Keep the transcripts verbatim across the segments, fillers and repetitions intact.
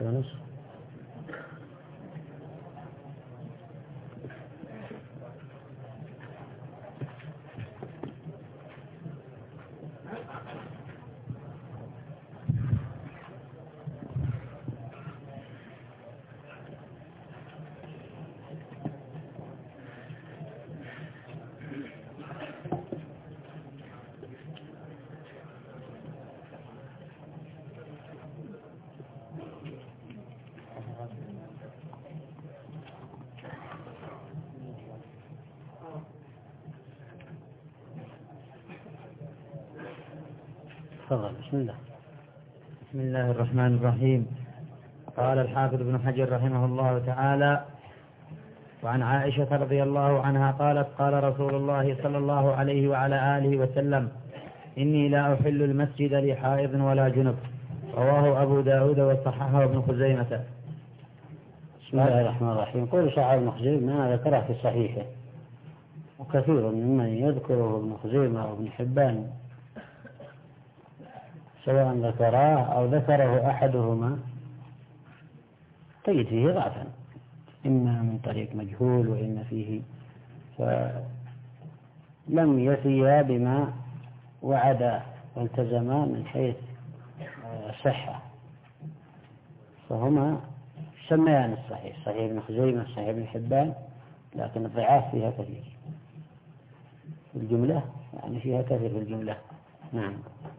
ونصف. تفضل. بسم الله. بسم الله الرحمن الرحيم. قال الحافظ ابن حجر رحمه الله تعالى: وعن عائشة رضي الله عنها قالت: قال رسول الله صلى الله عليه وعلى آله وسلم: إني لا أحل المسجد لحائض ولا جنب. رواه أبو داود وصححه ابن خزيمة. بسم الله الرحمن الرحيم. قول صححه ابن خزيمة ما ذكره في صحيحه، وكثير ممن يذكره ابن خزيمة وابن حبان سواء ذكراه أو ذكره أحدهما تجد فيه ضعفا، إما من طريق مجهول وإما فيه فلم يفيا بما وعدا والتزما من حيث الصحة، فهما سميان الصحيح، صحيح ابن خزيمة صحيح ابن حبان، لكن الضعاف فيها كثير في الجملة، يعني فيها كثير في الجملة. نعم.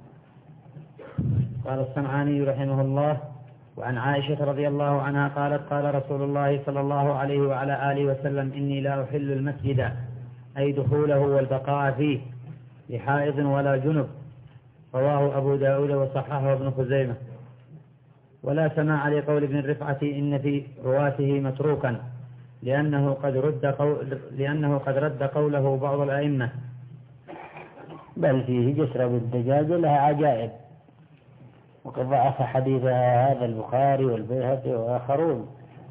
قال الصنعاني رحمه الله: وعن عائشة رضي الله عنها قالت: قال رسول الله صلى الله عليه وعلى آله وسلم: إني لا أحل المسجد، أي دخوله والبقاء فيه، لحائض ولا جنب. رواه أبو داود وصححه ابن خزيمة. ولا سماع لقول ابن الرفعة إن في رواته متروكا، لأنه قد رد قول لأنه قد رد قوله بعض الأئمة، بل فيه جسر بالدجاج لها عجائب، وقد ضعف حديثها هذا البخاري والبيهقي وآخرون،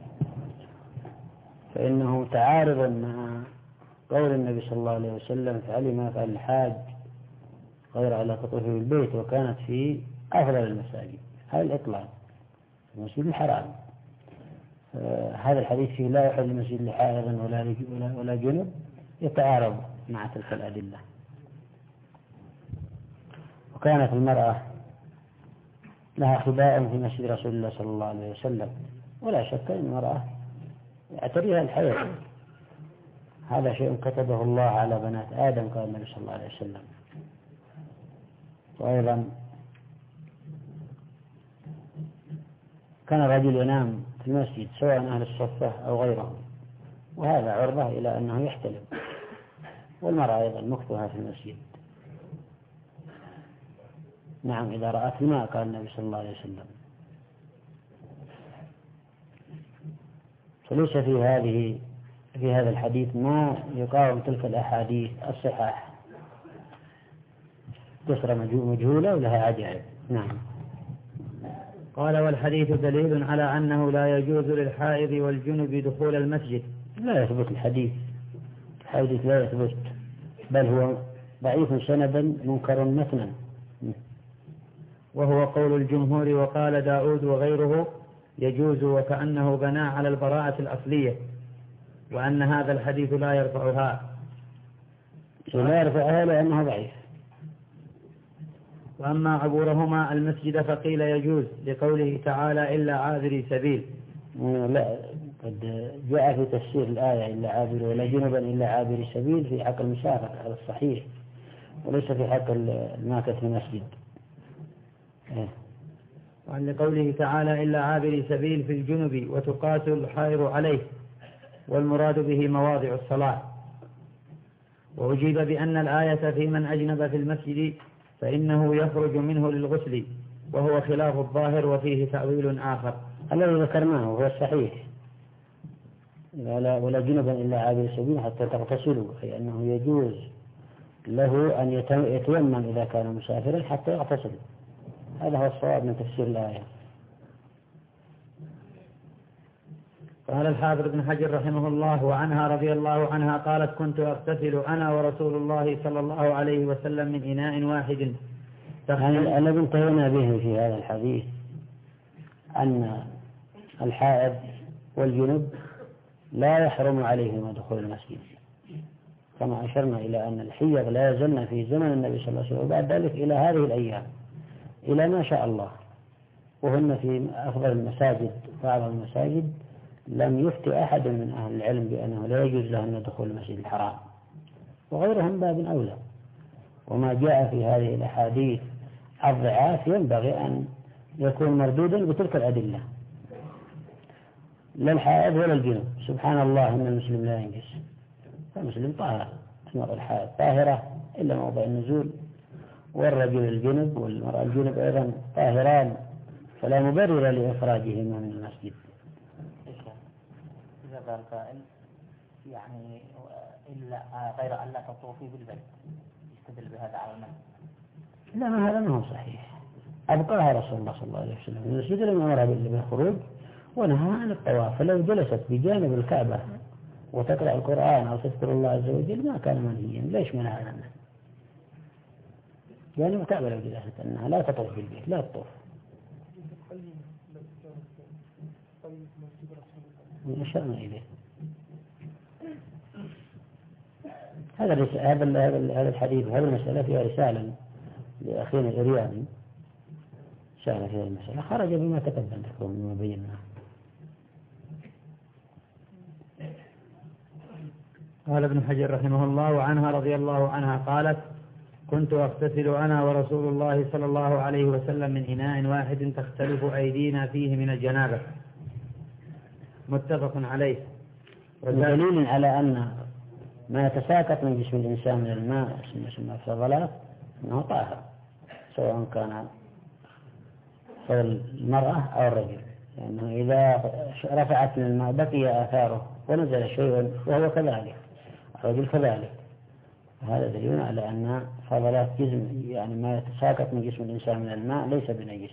فإنه تعارض مع قول النبي صلى الله عليه وسلم: فعل ما فعل الحاج غير على تطوفه بالبيت، وكانت في أفضل المساجد على الإطلاق المسجد الحرام. هذا الحديث فيه لا يحل المسجد لحائض ولا ولا جنب، يتعارض مع تلك الأدلة. وكانت المرأة لها خباء في مسجد رسول الله صلى الله عليه وسلم، ولا شك أن المرأة يعتريها الحيض، هذا شيء كتبه الله على بنات آدم، قال النبي صلى الله عليه وسلم. وأيضا كان الرجل ينام في المسجد سواء أهل الصفة أو غيرهم، وهذا عرضة إلى أنه يحتلم، والمرأة أيضا مكتوها في المسجد. نعم، إذا رأت الماء، قال النبي صلى الله عليه وسلم. فليس في هذه في هذا الحديث ما يقاوم تلك الأحاديث الصحاح، تسرى مجهولة ولها عجائب. نعم. قال: والحديث دليل على أنه لا يجوز للحائض والجنب دخول المسجد. لا يثبت الحديث، الحديث لا يثبت، بل هو ضعيف سندا منكر متنا، وهو قول الجمهور. وقال داود وغيره: يجوز، وكأنه بنى على البراءة الأصلية، وأن هذا الحديث لا يرفعها لا يرفعها لأنه ضعيف. وأما عبورهما المسجد فقيل يجوز، لقوله تعالى: إلا عابري سبيل. لا، قد جاء في تفسير الآية: إلا عابري ولا جنبا إلا عابري سبيل، في حق المسافر على الصحيح، وليس في حق الماكث في المسجد. وعن قوله تعالى: إلا عابري سبيل في الجنب وتقاس الحائر عليه، والمراد به مواضع الصلاة. وأجيب بأن الآية في من أجنب في المسجد فإنه يخرج منه للغسل، وهو خلاف الظاهر، وفيه تأويل آخر. الذي ذكرناه هو الصحيح: ولا جنبا إلا عابري سبيل حتى تغتسلوا، أي أنه يجوز له أن يتيمم إذا كان مسافرا حتى يغتسل. هذا هو الصواب من تفسير الآية. قال الحافظ ابن حجر رحمه الله: وعنها رضي الله عنها قالت: كنت أغتسل أنا ورسول الله صلى الله عليه وسلم من إناء واحد. يعني الذي انتهينا به في هذا الحديث أن الحائض والجنب لا يحرم عليهما دخول المسجد، كما أشرنا إلى أن الحيض لا يزلن في زمن النبي صلى الله عليه وسلم وبعد ذلك إلى هذه الأيام إلى ما شاء الله، وهن في أفضل المساجد. بعض المساجد لم يفتي أحد من أهل العلم بأنه لا يجوز لهن دخول المسجد الحرام، وغيرهم باب أولى. وما جاء في هذه الأحاديث الضعاف ينبغي أن يكون مردودا بتلك الأدلة، لا الحائض ولا الجنب. سبحان الله إن المسلم لا ينجس، فالمسلم طاهر، المرأة الحائض طاهرة إلا موضع النزول، والرجل الجنب والمرأة الجنب أيضا طاهران، فلا مبرر لإخراجهما من المسجد. إذا قال قائل يعني إلا غير أن لا تطوفي بالبيت، يستدل بهذا على المسجد؟ لا، ما هذا ما هو صحيح. أبقاها رسول الله صلى الله عليه وسلم من المسجد لم أمرها بالخروج ونهى عن الطواف، فلو جلست بجانب الكعبة وتقرأ القرآن أو تذكر الله عز وجل ما كان منهيا. ليش منع عنه؟ جانب الكعبة لو جلست أنها لا تطوف بالبيت، لا تطوف. أشرنا إليه هذا هذا هذا الحديث وهذه المسألة فيها رسالة لأخينا الإرياني، سأل في هذه المسألة، خرج بما تقدم لكم مما بيناه. قال ابن حجر رحمه الله: وعنها رضي الله عنها قالت: كنت أغتسل أنا ورسول الله صلى الله عليه وسلم من إناء واحد تختلف أيدينا فيه من الجنابة. متفق عليه. ودليل على أن ما يتساقط من جسم الإنسان من الماء يسمى فضلات أنه طاهر، سواء كان فضل المرأة أو الرجل، لأنه يعني إذا رفعت من الماء بقي آثاره ونزل شيء وهو كذلك، الرجل كذلك. هذا دليل على أن فضلات جسم يعني ما يتساقط من جسم الإنسان من الماء ليس بنجس.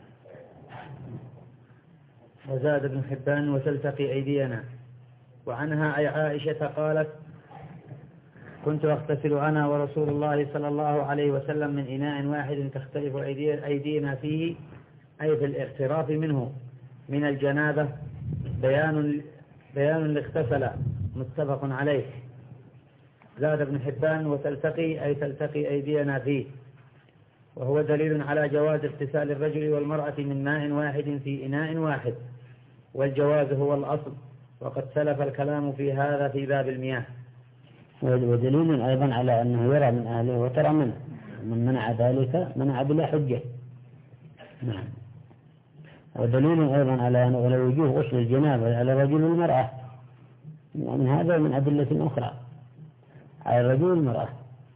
وزاد ابن حبان: وتلتقي أيدينا. وعنها أي عائشة قالت: كنت أغتسل أنا ورسول الله صلى الله عليه وسلم من إناء واحد تختلف أيدينا فيه، أي في الاغتراف منه من الجنابة، بيان بيان لاغتسل. متفق عليه. زاد ابن حبان: وتلتقي أي تلتقي أيدينا فيه، وهو دليل على جواز اغتسال الرجل والمرأة من ماء واحد في إناء واحد، والجواز هو الأصل، وقد سلف الكلام في هذا في باب المياه. ودليل أيضا على أنه يرى من أهله وترى منه، من منع ذلك منع بلا حجة. نعم. ودليل أيضا على على وجوه غسل الجنابة على الرجل والمرأة، من هذا من أدلة أخرى على الرجل والمرأة.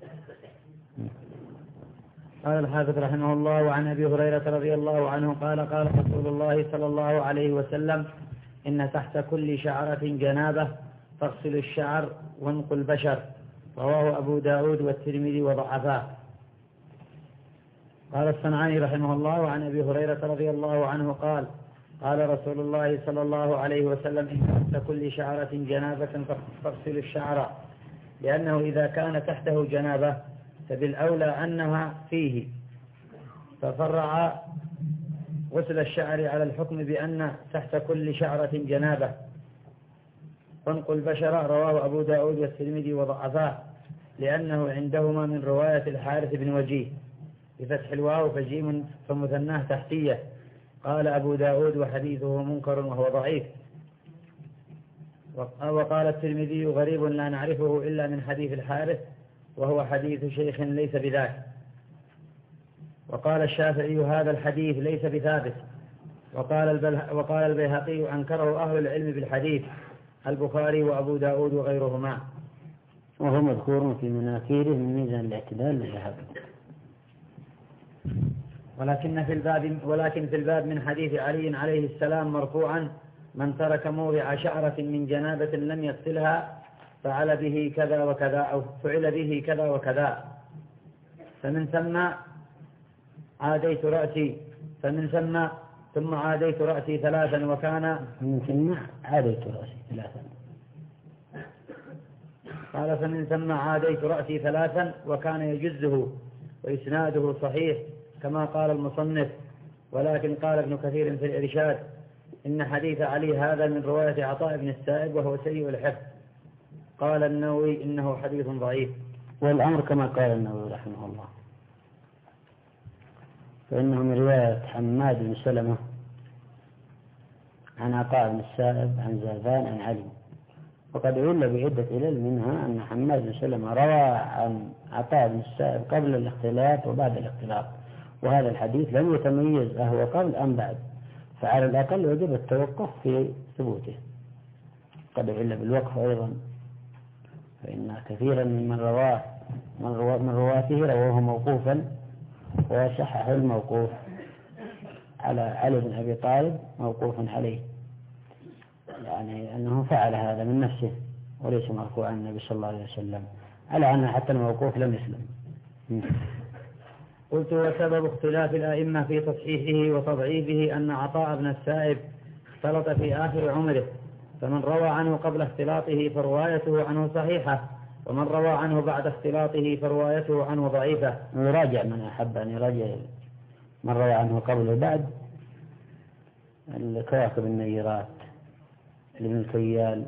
قال الحافظ رحمه الله: وعن أبي هريرة رضي الله عنه قال: قال رسول الله صلى الله عليه وسلم: إن تحت كل شعرة جنابة فاغسل الشعر وانقوا البشر. رواه أبو داود والترمذي وضعفاه. قال الصنعاني رحمه الله: وعن أبي هريرة رضي الله عنه قال: قال رسول الله صلى الله عليه وسلم: إن تحت كل شعرة جنابة فاغسل الشعر، لأنه إذا كان تحته جنابة فبالأولى أنها فيه، ففرع غسل الشعر على الحكم بأن تحت كل شعرة جنابة. وانقوا البشر. رواه أبو داود والترمذي وضعفاه، لأنه عندهما من رواية الحارث بن وجيه بفتح الواو فجيم فمثناه تحتية. قال أبو داود: وحديثه منكر وهو ضعيف. وقال الترمذي: غريب لا نعرفه إلا من حديث الحارث، وهو حديث شيخ ليس بذاك. وقال الشافعي: هذا الحديث ليس بثابت. وقال وقال البيهقي: أنكره أهل العلم بالحديث، البخاري وأبو داود وغيرهما. وهو مذكور في مناكيره من ميزان الاعتدال للذهبي. ولكن في الباب ولكن في الباب من حديث علي عليه السلام مرفوعا: من ترك موضع شعرة من جنابة لم يغسلها فعل به كذا وكذا، أو فعل به كذا وكذا. فمن ثم عاديت رأسي فمن ثم ثم عاديت رأسي ثلاثا وكان من ثم عاديت رأسي ثلاثا قال فمن ثم عاديت رأسي ثلاثا وكان يجزه، وإسناده صحيح كما قال المصنف. ولكن قال ابن كثير في الإرشاد: إن حديث علي هذا من رواية عطاء بن السائب وهو سيء الحفظ. قال النووي إنه حديث ضعيف. والأمر كما قال النووي رحمه الله، فإنه من رواية حماد بن سلمة عن عطاء بن السائب عن زاذان عن علي، وقد عل بعدة علل، منها أن حماد بن سلمة روى عن عطاء بن السائب قبل الاختلاط وبعد الاختلاط، وهذا الحديث لم يتميز أهو قبل أم بعد، فعلى الأقل وجب التوقف في ثبوته. قد عل بالوقف أيضا، فإن كثيرا من رواه من, روا من رواته رواه موقوفا، وصحح الموقوف على علي بن أبي طالب موقوفا عليه، يعني أنه فعل هذا من نفسه وليس مرفوعا عن النبي صلى الله عليه وسلم، على أن حتى الموقوف لم يسلم. قلت: وسبب اختلاف الأئمة في تصحيحه وتضعيفه أن عطاء بن السائب اختلط في آخر عمره، فمن روى عنه قبل اختلاطه فروايته عنه صحيحة، ومن روى عنه بعد اختلاطه فروايته عنه ضعيفة. يراجع من أحب أن يراجع من روى عنه قبل وبعد، الكواكب النيرات لابن الكيال،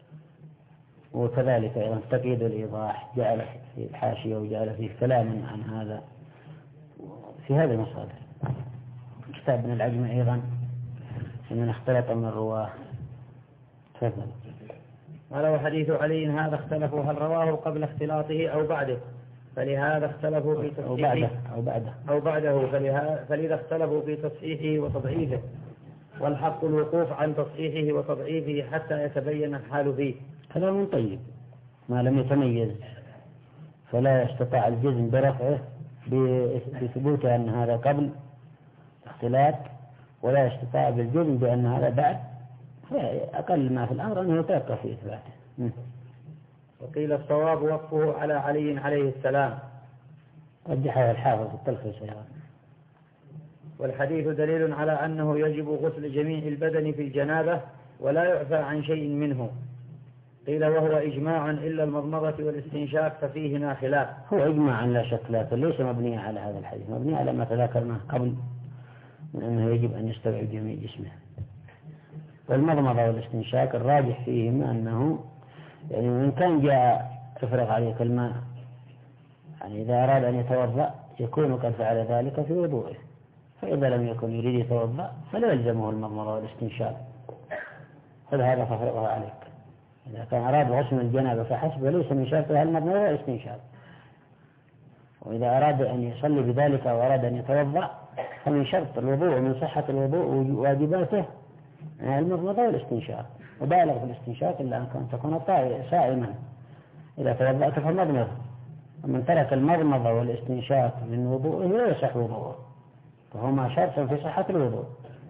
وكذلك أيضا تقييد الإيضاح جعل في الحاشية وجعل فيه كلاما عن هذا في هذه المصادر. كتاب ابن العجم أيضا من اختلط من الرواه. تفضل. قال: وحديث علي هذا اختلفوا هل رواه قبل اختلاطه أو بعده، فلهذا اختلفوا في تصحيحه أو بعده أو بعده, أو بعده فلذا اختلفوا في تصحيحه وتضعيفه، والحق الوقوف عن تصحيحه وتضعيفه حتى يتبين الحال فيه. كلام طيب، ما لم يتميز فلا يستطاع الجزم برفعه بثبوت أن هذا قبل اختلاط، ولا يستطاع بالجزم بأن هذا بعد، فأقل ما في الأمر أنه يتوقف في إثباته. وقيل الصواب وقفه على علي عليه السلام، رجحه الحافظ في التلخيص أيضا. والحديث دليل على أنه يجب غسل جميع البدن في الجنابة ولا يعفى عن شيء منه. قيل وهو إجماع إلا المضمضة والاستنشاق ففيهما خلاف. هو إجماع لا شك، لكن ليس مبني على هذا الحديث، مبني على ما تذكرناه قبل من أنه يجب أن يستوعب جميع جسمه. والمضمضة والاستنشاق الراجح فيهما أنه يعني إن كان جاء تفرغ عليك الماء، يعني إذا أراد أن يتوضأ يكون قد فعل ذلك في وضوءه، فإذا لم يكن يريد يتوضأ فلا يلزمه المضمضة والاستنشاق، فهذا تفرغها عليك. إذا كان أراد غسل الجنابة فحسب ليس من شرطها المضمضة والاستنشاق، وإذا أراد أن يصلي بذلك أو أراد أن يتوضأ فمن شرط الوضوء ومن صحة الوضوء وواجباته المضمضة والاستنشاق، وبالغ في الاستنشاق إلا أن كان تكون صائما، إذا توضأت فالمضمضة، ومن ترك المضمضة والاستنشاق من وضوءه لا يصح وضوءه، فهما شرط في صحة الوضوء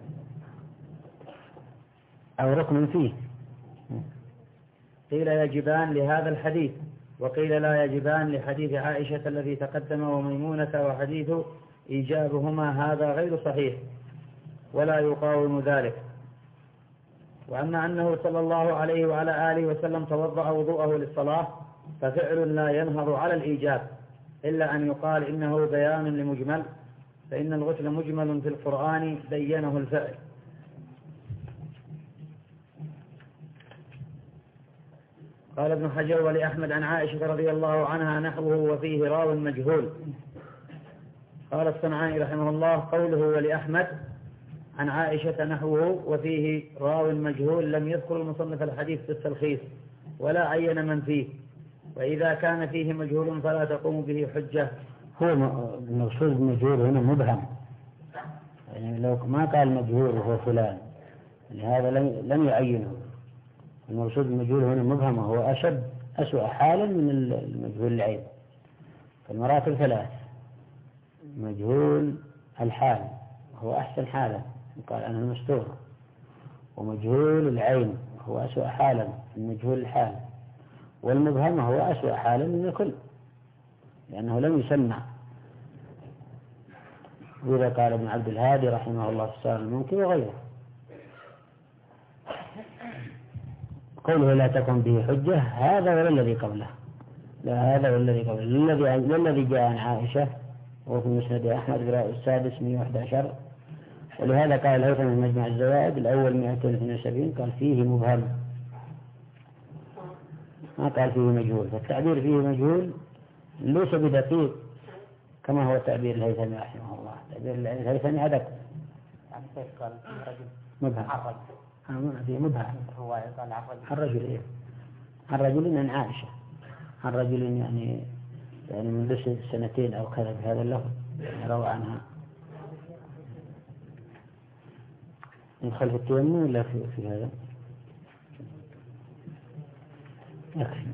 أو ركن فيه. قيل يجبان لهذا الحديث، وقيل لا يجبان لحديث عائشة الذي تقدم وميمونة، وحديث إيجابهما هذا غير صحيح ولا يقاوم ذلك. وأما أنه صلى الله عليه وعلى آله وسلم توضأ وضوءه للصلاة ففعل لا ينهض على الإيجاب، إلا أن يقال إنه بيان لمجمل، فإن الغسل مجمل في القرآن بينه الفعل. قال ابن حجر: ولأحمد عن عائشة رضي الله عنها نحوه وفيه راو مجهول. قال الصنعاني رحمه الله: قوله ولأحمد عن عائشة نحوه وفيه راو مجهول لم يذكر المصنف الحديث في التلخيص ولا عين من فيه، وإذا كان فيه مجهول فلا تقوم به حجة. هو المقصود المجهول هنا مبهم، يعني لو ما قال مجهول وهو فلان لهذا لم يعينه. المقصود المجهول هنا مبهم، وهو أشد أسوأ حالا من المجهول العين. فالمراتب ثلاث: مجهول الحال هو أحسن حالا يقال أنه المستور، ومجهول العين هو أسوأ حالا من مجهول الحال، والمبهم هو أسوأ حالا من الكل لأنه لم يسمع. وإذا قال ابن عبد الهادي رحمه الله في السؤال الممكن وغيره: قوله لا تكن به حجة هذا ولا الذي قبله، لا هذا ولا الذي قبله، الذي الذي جاء عن عائشة وفي مسند أحمد السادس مئة وأحد عشر ولهذا قال الهيثمي في مجمع الزوائد الأول مئتين واثنين وسبعين قال فيه مبهم، ما قال فيه مجهول. فالتعبير فيه مجهول ليس بدقيق كما هو تعبير الهيثمي رحمه الله. تعبير الهيثمي أدق. يعني كيف قال رجل مبهم؟ عن رجل. فيه مبهم. هو قال عن رجل. عن رجل إيه؟ عن رجل عن عائشة. عن رجل يعني يعني من لسه سنتين أو كذا بهذا اللفظ روى عنها. ندخل في التيمم ولا في, في هذا؟ يكفي.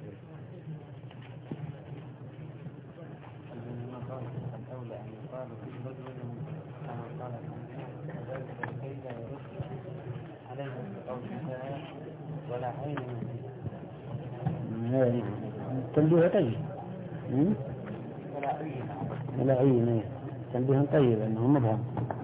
ولا عين تنبيه طيب. ولا عين ولا عين تنبيه طيب أنه مبهم.